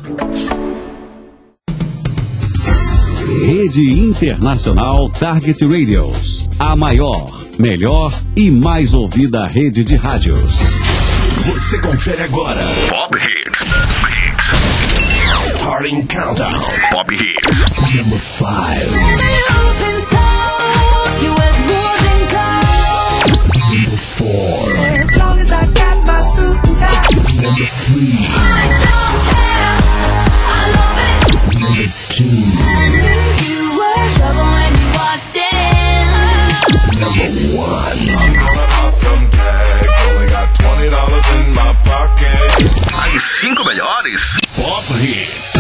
Rede Internacional Target Radios. A maior, melhor e mais ouvida rede de rádios. Você confere agora Pop Hits. Starting Countdown. Pop Hits. Number 5. Number 4. As long as I got my suit and tie. Number 3. I love it. Number 2. I knew you were trouble when you walked in. Number 1. I'm gonna pop some tags. Only got $20 in my pocket. As 5 melhores Pop Hits.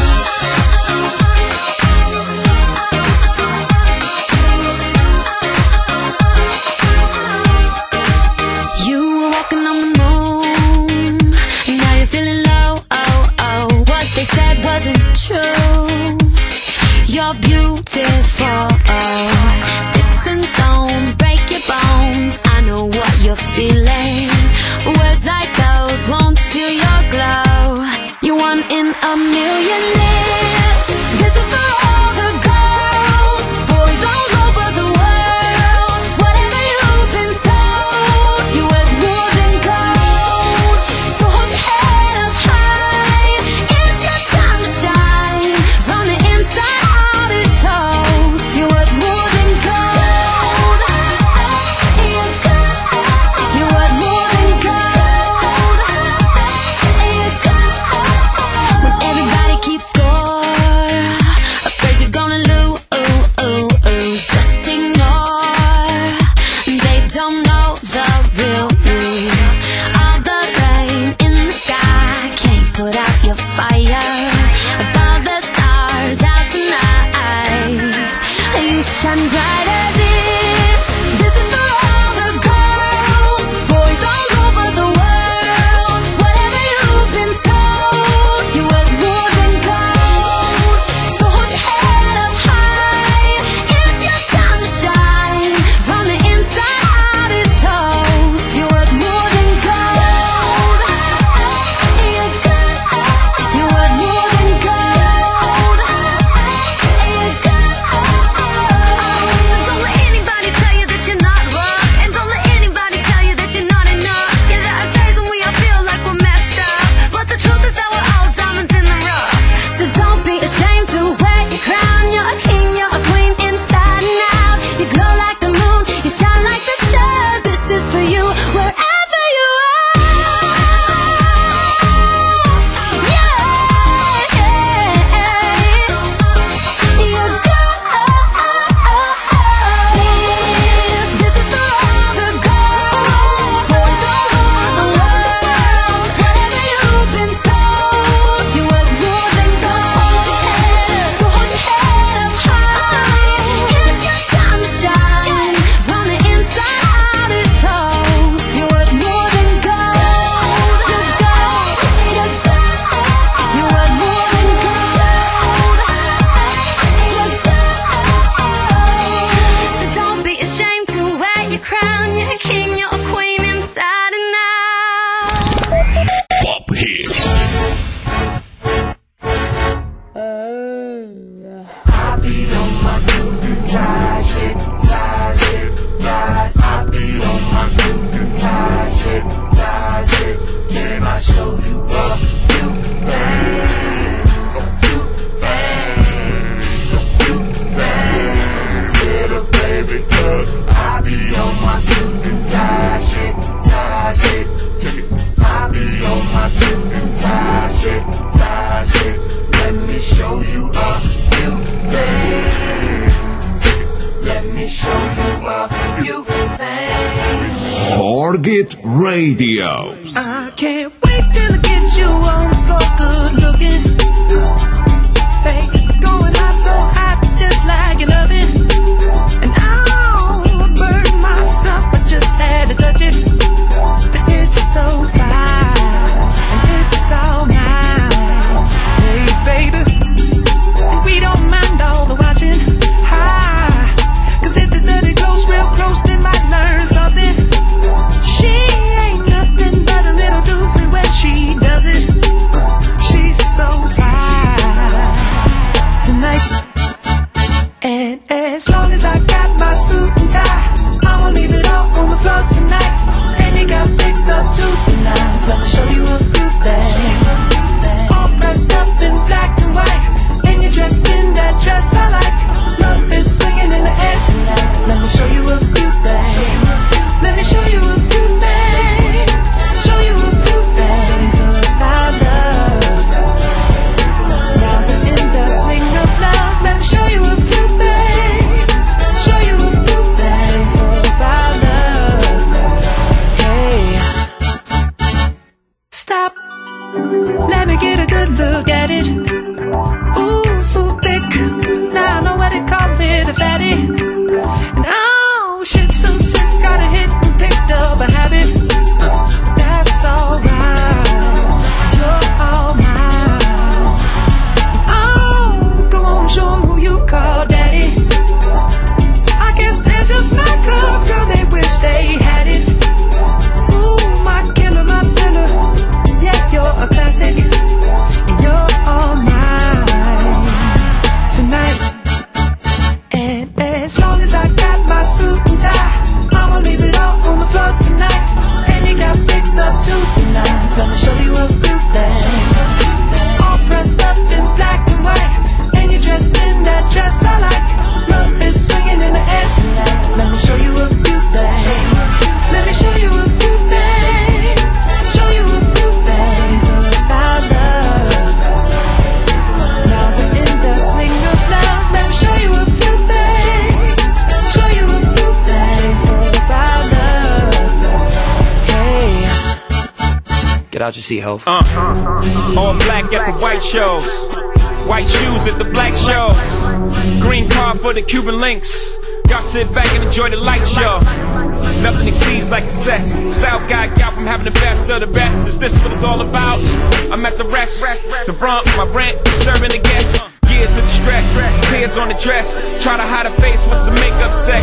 You were walking on the moon. Now you're feeling low. Oh, oh. What they said wasn't true. You're beautiful. Sticks and stones break your bones. I know what you're feeling. Words like those won't steal your glow. You're one in a million lives. This is for all the girls, boys all over the world. Whatever you've been told, you're worth more than gold. So hold your head up high. It's your time to shine. From the inside out it shows. You're worth more than gold. You're worth more than gold. When everybody keeps score, afraid you're gonna lose, just ignore. They don't know the real you. All the rain in the sky can't put out your fire. Above the stars out tonight, you shine bright as this. This is for all the girls, boys all over the world. Whatever you've been told, you're worth more than gold. So hold your head up high. It's your time to shine. From the inside out it shows. You're worth more than gold. You're worth more than gold. So don't let anybody tell you that you're not loved, and don't let anybody tell you that you're not enough. Yeah, there are days when we all feel like we're messed up, but the truth is that we're all diamonds in the rough. So don't be ashamed to wear your crown. You're a king, you're a queen, inside and out. You glow like the moon, you shine like the stars. This is for you, wherever you are. Yeah, you go. This is for all the girls, boys all over the world. Whatever you've been told, you're worth more than gold. So hold your head up high. It's your time to shine. From the inside out it shows. You're worth more than gold. You're worth more than gold. So don't be ashamed to wear your crown. You're a king, you're a queen, inside and out. Pop Hits. I be on my suit and tie shit, tie shit, tie. I be on my suit and tie shit, tie shit. Can I show you a few things? A few things, a few things. Little baby, 'cause I be on my suit and tie shit, tie shit. I be on my suit and tie shit, tie shit. Let me show you a few things. Let me show you a few things. Target Radios. I can't wait till I get you on the floor, good looking. Hey, going hot, so hot, just like you love it. And I'll burn myself, I just had to touch it. It's so fine, and it's all mine. Hey, baby, we don't mind all the watching. Hi, 'cause if they study close, real close, they might learn something. She ain't nothing but a little doozy when she does it. fixed up to the nines. Let me show you a few things. All dressed up in black and white, and you're dressed in that dress I like. Love is swinging in the air tonight. Let me show you a few things. Let me show you a few things. Show you a few things about love. Now we're in the swing of love. Let me show you a few things. Show you a few things about love. Hey, stop. Let me get a good look at it. Ooh, so thick. Now I know what they call it, a fatty. And oh, shit, so sick. Got a hit and picked up a habit. That's alright, 'cause you're all mine. Oh, go on, show 'em who you call daddy. I guess they're just like us, girl, they wish they had it. Ooh, my killer, my thriller. Yeah, you're a classic, and you're all mine tonight. And as long as I got my suit and tie, I'ma leave it all on the floor tonight. And you got fixed up to the nines. Let me show you a few things. All dressed up in black and white, and you're dressed in that dress I like. Love is swinging in the air tonight. Let me show you a few things. Let me show you a few things. Show you a few things about love. Now we're in the swing of love. Let me show you a few things. Show you a few things about love. Hey, Get out your seat, ho. All black at the white shows, white shoes at the black shows, green car for the Cuban links. Y'all sit back and enjoy the light show. Nothing exceeds like excess. Style guy out from having the best of the best. Is this what it's all about? I'm at the rest, the brunt, my rent, serving the guests. Years of distress, tears on the dress. Try to hide a face with some makeup sex.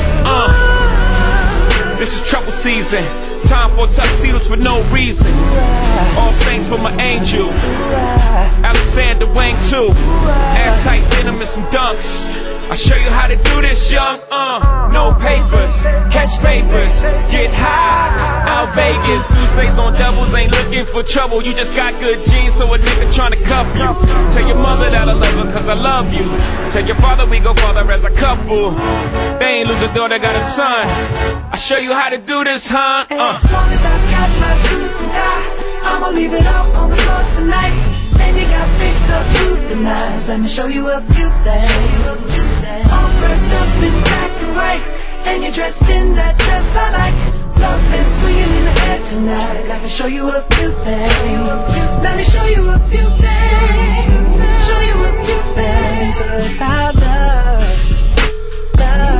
This is trouble season. Time for tuxedos for no reason. All saints for my angel. Alexander Wang too. Ass tight denim and some dunks. I'll show you how to do this, young. No papers, catch papers, get high. Out Vegas, Sousa's on doubles, ain't looking for trouble. You just got good genes, so a nigga tryna cuff you. Tell your mother that I love her, 'cause I love you. Tell your father we go farther as a couple. They ain't lose a daughter, got a son. I'll show you how to do this, huh? As long as I got my suit and tie, I'ma leave it all on the floor tonight. And you got fixed up to the nines. Let me show you a few things. All dressed up in black and white, and you're dressed in that dress I like. Love is swinging in the air tonight. Let me show you a few things. Let me show you a few things. Show you a few things about love. Love,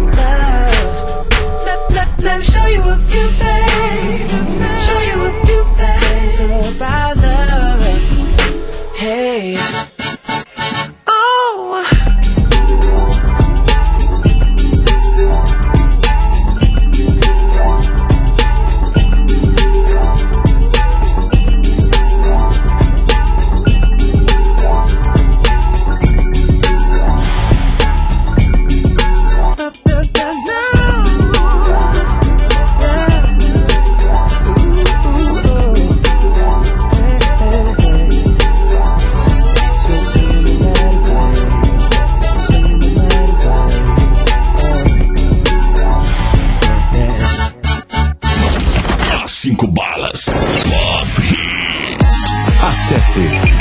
love. Let me show you a few things. Show you a few things about love. Hey. Oh. Acesse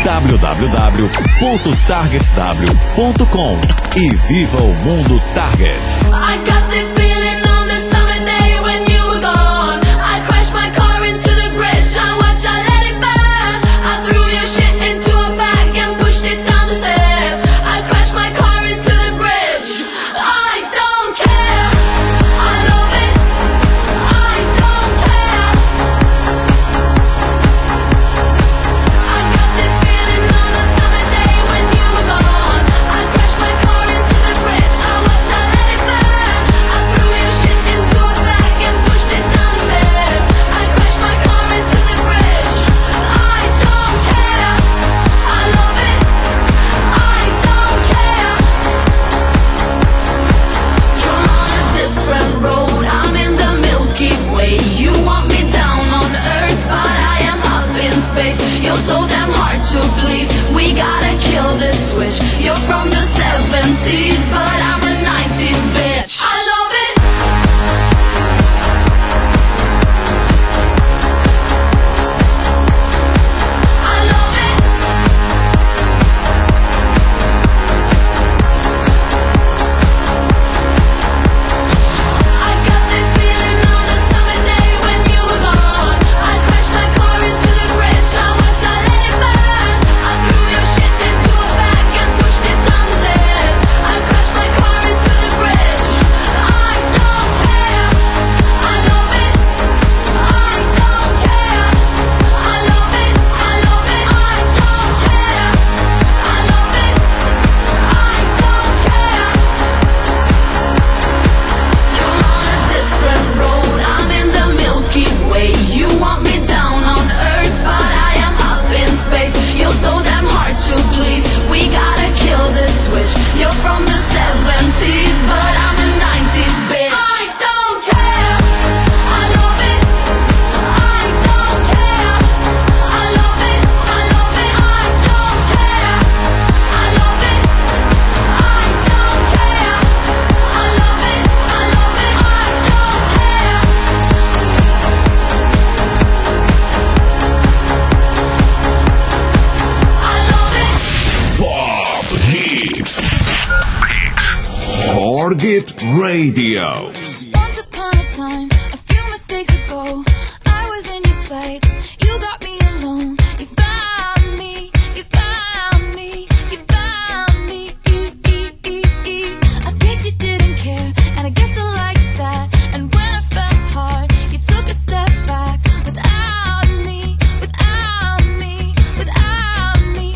www.targetw.com e viva o mundo Target. I got this feeling on the summer day when you were gone. I crashed my car into the bridge. I watched, I let it burn. I threw your shit into a bag and pushed it down the stairs. I crashed my car into the bridge. I don't care. I love it. I don't care. I got this feeling on the summer day when you were gone. I crashed my car into the bridge. I watched, I let it burn. I to please. We gotta kill this switch. You're from the 70s, but I'm a 90s bitch. I don't care. I love it. I don't care. I love it. I love it. I don't care. I love it. I don't care. I love it. I love it. I don't care. I love it. Pop Hits. Target Radio. Once upon a time, a few mistakes ago, I was in your sights. You got me alone. You found me. You found me. You found me. I guess you didn't care, and I guess I liked that. And when I fell hard, you took a step back. Without me, without me, without me.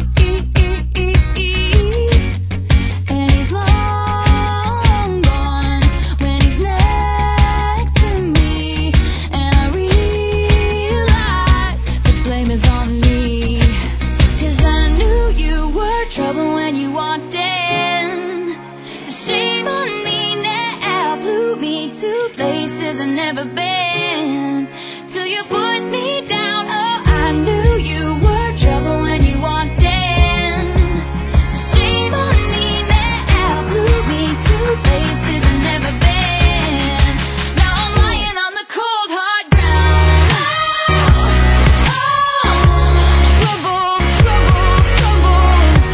And he's long gone when he's next to me. And I realize the blame is on me. 'Cause I knew you were trouble when you walked in. So shame on me now, blew me to places I've never been. Till you put me down, oh, I knew you were trouble when you walked in. So shame on me now, blew me to places I've never been. Now I'm lying on the cold hard ground. Trouble, trouble, trouble.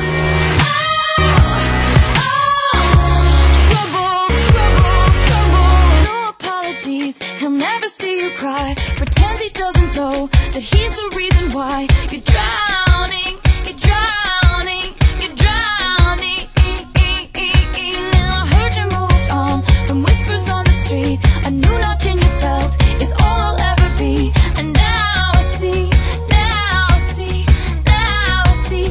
Trouble, trouble, trouble. No apologies, he'll never see you cry. Pretends he doesn't know that he's the reason why you're drowning, you're drowning, you're drowning. And I heard you moved on from whispers on the street. A new notch in your belt is all I'll ever be. And now I see, now I see, now I see.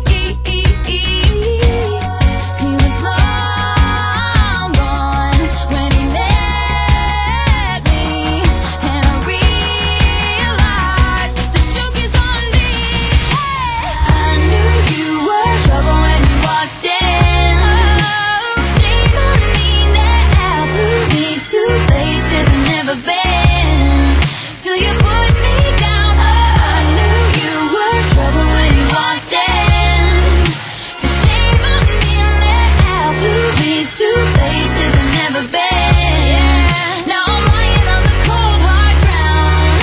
He was long gone when he met me. And I realized the joke is on me. I knew you were trouble when you walked in. So shame on me now, blew me to places I've never been. Till you put me down, oh, I knew you were trouble when you walked in. So shame on me now, blew me to places I've never been. Now I'm lying on the cold hard ground.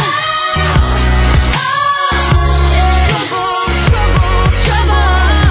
Trouble, trouble, trouble.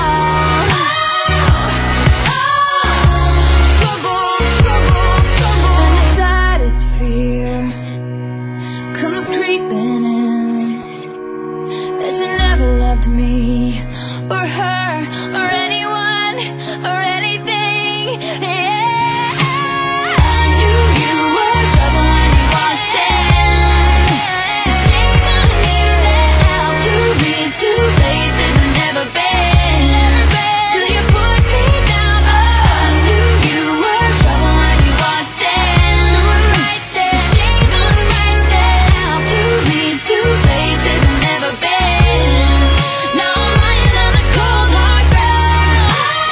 Trouble, trouble, trouble. And the saddest fear comes creeping in, that you never loved me or her or anyone or anything. Yeah. I knew you were trouble when you walked in. So shame on me now, blew me to places I've never been. Till you put me down, oh, I knew you were trouble when you walked in. So shame on me now, blew me to places I've never been. Now I'm lying on the cold hard ground.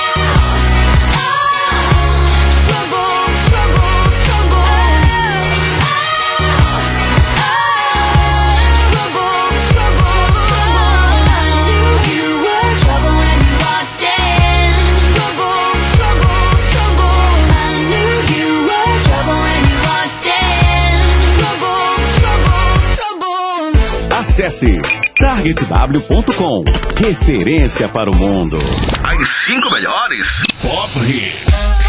Trouble, trouble, trouble. Trouble, trouble, trouble. I knew you were trouble when you walked in. Trouble, trouble, trouble. I knew you were trouble when you walked in. Trouble, trouble, trouble. Acesse targetw.com. Referência para o mundo. As 5 melhores Pop Hits.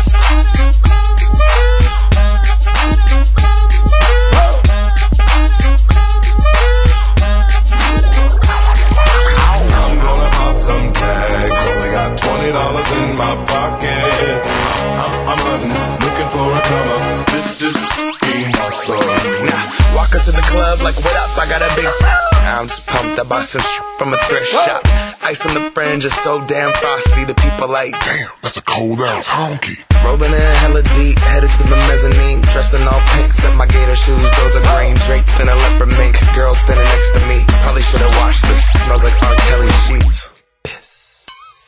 I'm gonna pop some tags. Only got $20 in my pocket. I'm hunting, looking for a come up. This is being awesome. Nah, walk into the club like, what up? I got a big. I'm just pumped. I bought some from a thrift shop. Ice on the fringe is so damn frosty. The people like, Damn, that's a cold ass honky. rolling in hella deep, headed to the mezzanine. Dressed in all pink, set my gator shoes. Those are green, draped in a leopard mink. Girl standing next to me. Probably should've washed this. Smells like R. Kelly sheets. Piss.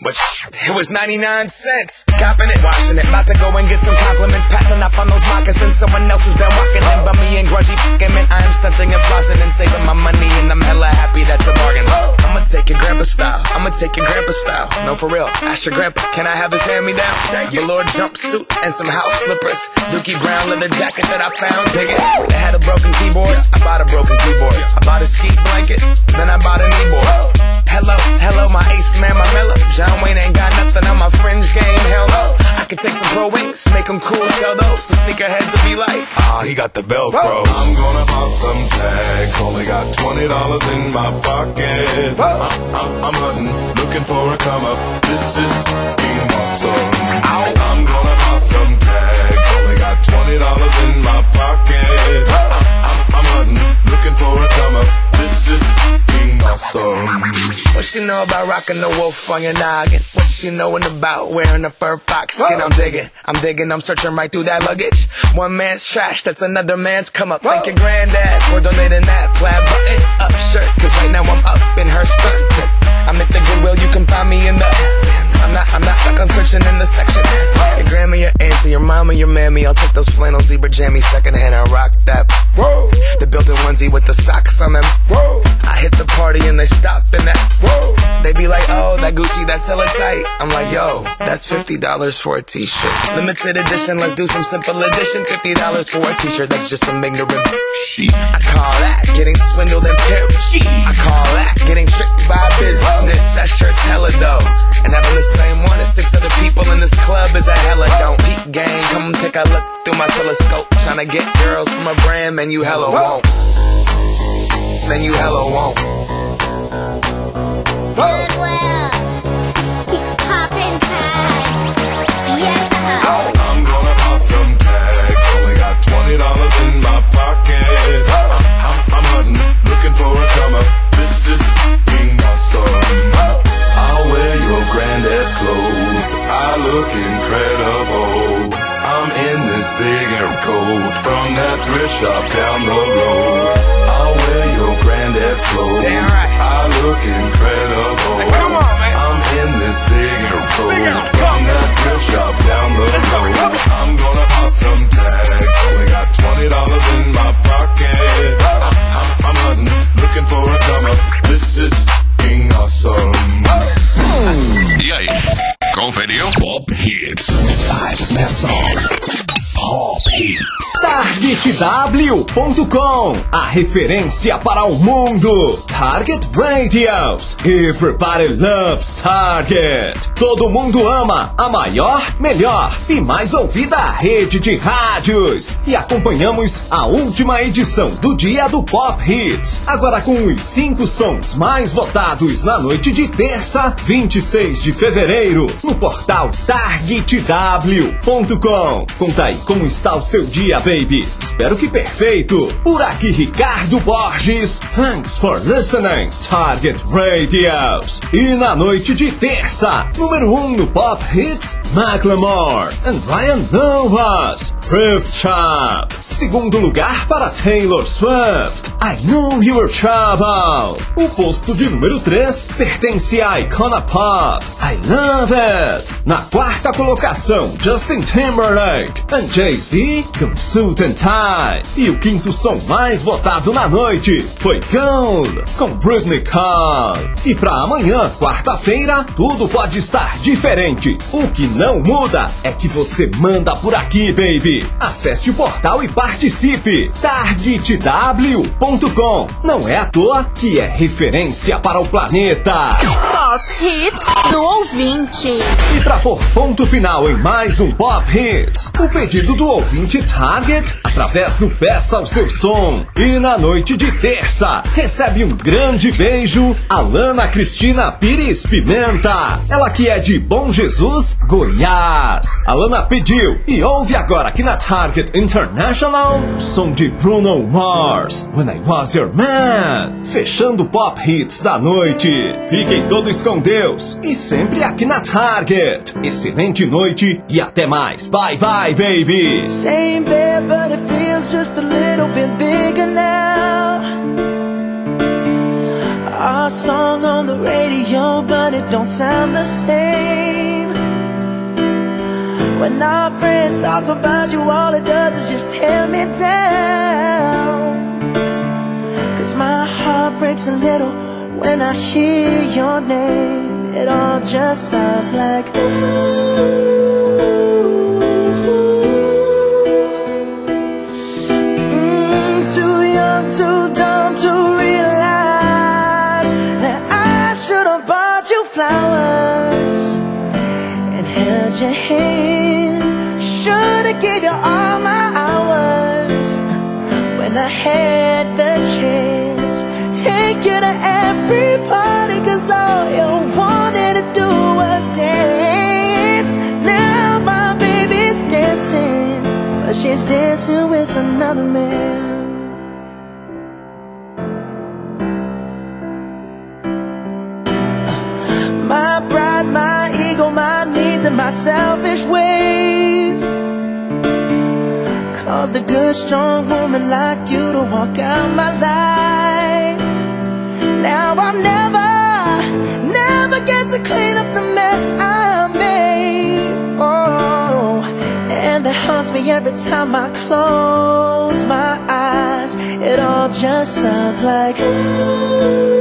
but it was 99 cents. Copping it, washing it, about to go and get some compliments, passing up on those moccasins. Someone else has been walking in, but me and grungy fucking man. I am stunting and flossing and saving my money, and I'm hella happy that's a bargain. I'ma take your grandpa style, I'ma take your grandpa style. No, for real, ask your grandpa, can I have his hand-me-down? Velour jumpsuit and some house slippers, Dookie Brown leather jacket that I found, dig it. They had a broken keyboard, I bought a broken keyboard. I bought a ski blanket, then I bought a kneeboard. Hello, my ace man, my mellow. John Wayne ain't got nothing on my fringe game, hell no. I could take some pro wings, make them cool, sell those. So sneakerheads will be like, he got the Velcro. I'm gonna pop some tags, only got $20 in my pocket. I'm hunting, looking for a come up. This is being awesome. I'm gonna pop some tags, only got $20 in my pocket. I'm hunting, looking for a come up. This is being awesome. What she know about rocking the wolf on your noggin? What she knowin' about wearing a fur fox skin? I'm digging, I'm searching right through that luggage. One man's trash, that's another man's come up. Thank your granddad for donating that plaid button up shirt, cause right now I'm up in her skirt. I'm at the Goodwill, you can find me in the I'm not stuck on searching in the section. Your grandma, your auntie, your mama, your mammy, I'll take those flannel zebra jammies secondhand and rock that. The built-in onesie with the socks on them. I hit the party and they stop in that. They be like, oh, that Gucci, that's hella tight. I'm like, yo, that's $50 for a t-shirt. Limited edition, let's do some simple edition. $50 for a t-shirt, that's just some ignorant. I call that getting swindled and pimped. I call that getting tricked by business. That shirt's hella dope. And having the same one as 6 other people in this club is a hella don't. Peep gang, come take a look through my telescope. Tryna get girls from a brand, man, you hella won't. Man, you hella won't. Goodwill, poppin' tags, yeah. I'm gonna pop some tags, only got $20 in my pocket. I'm hunting, looking for a come up. This is being awesome. I'll wear your granddad's clothes, I look incredible. I'm in this big air coat from that thrift shop down the road. I'll wear your granddad's clothes, damn right. I look incredible. Hey, come on, man. I'm in this big air coat from that thrift shop down the road. I'm gonna pop some tags, only got $20 in my pocket. I'm hunting, looking for a come up. This is being awesome. E aí, conferiu? Pop Hits. 5 best songs. Pop Hits. TargetW.com, a referência para o mundo. Target Radios. Everybody loves Target. Todo mundo ama a maior, melhor e mais ouvida rede de rádios. E acompanhamos a última edição do Dia do Pop Hits. Agora com os 5 sons mais votados na noite de terça, 26 de fevereiro, no portal TargetW.com. Conta aí como está o seu dia, baby. Espero que perfeito. Por aqui, Ricardo Borges. Thanks for listening, Target Radios. E na noite de terça, número 1 no Pop Hits, Macklemore and Ryan Novas, Thrift Shop. Segundo lugar para Taylor Swift, I Know You Were Trouble. O posto de número 3 pertence a Icona Pop, I Love It. Na quarta colocação, Justin Timberlake and Jay-Z com Suit and Tie. E o quinto som mais votado na noite foi Gold com Britney Cole. E pra amanhã, quarta-feira, tudo pode estar diferente. O que não muda é que você manda por aqui, baby. Acesse o portal e participe. TargetW.com. Não é à toa que é referência para o planeta. Pop Hits do ouvinte. E pra pôr ponto final em mais um Pop Hits, o pedido do ouvinte Target através do Peça o Seu Som. E na noite de terça, recebe um grande beijo Alana Cristina Pires Pimenta. Ela que é de Bom Jesus, Goiás. Alana pediu e ouve agora aqui na Target International, som de Bruno Mars, When I Was Your Man. Fechando Pop Hits da noite. Fiquem todos com Deus e sempre aqui na Target. Excelente noite e até mais. Bye bye, baby. Same bed, but it feels just a little bit bigger now. our song on the radio, but it don't sound the same. When our friends talk about you, all it does is just tear me down. 'Cause my heart breaks a little when I hear your name. It all just sounds like ooh. Too young, too dumb to realize that I should have bought you flowers and held your hand. Should have gave you all my hours when I had the chance. Take you to every party, 'cause all you wanted to do was dance. Now my baby's dancing, but she's dancing with another man. My pride, my ego, my needs, and my selfish ways caused a good, strong woman like you to walk out my life. Now I'll never get to clean up the mess I made. Oh, and that haunts me every time I close my eyes. It all just sounds like ooh.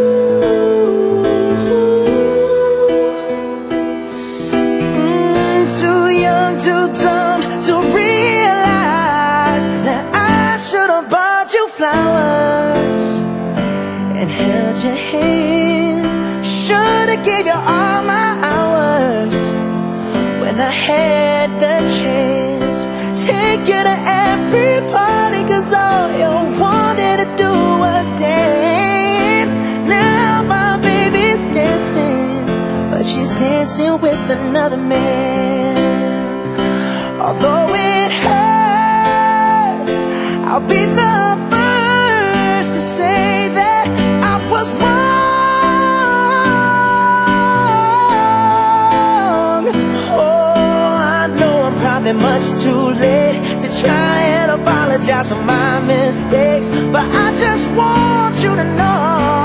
Too young, too dumb to realize that I should have bought you flowers and held your hand. Should have gave you all my hours when I had the chance. Take you to every party, 'cause all you wanted to do was dance. Now my baby's dancing, but she's dancing with another man. Although it hurts, I'll be the first to say that I was wrong. Oh, I know I'm probably much too late to try and apologize for my mistakes, but I just want you to know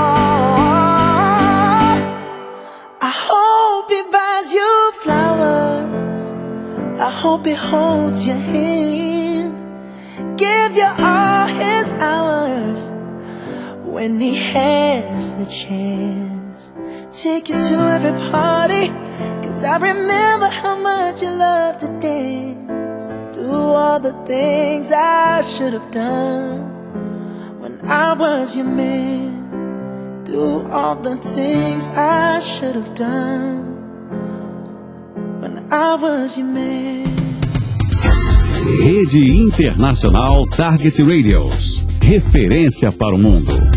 I hope he buys you flowers. I hope he holds your hand, give you all his hours when he has the chance. Take you to every party, 'cause I remember how much you love to dance. Do all the things I should have done when I was your man. Do all the things I should have done when I was your man. Rede Internacional Target Radios. Referência para o mundo.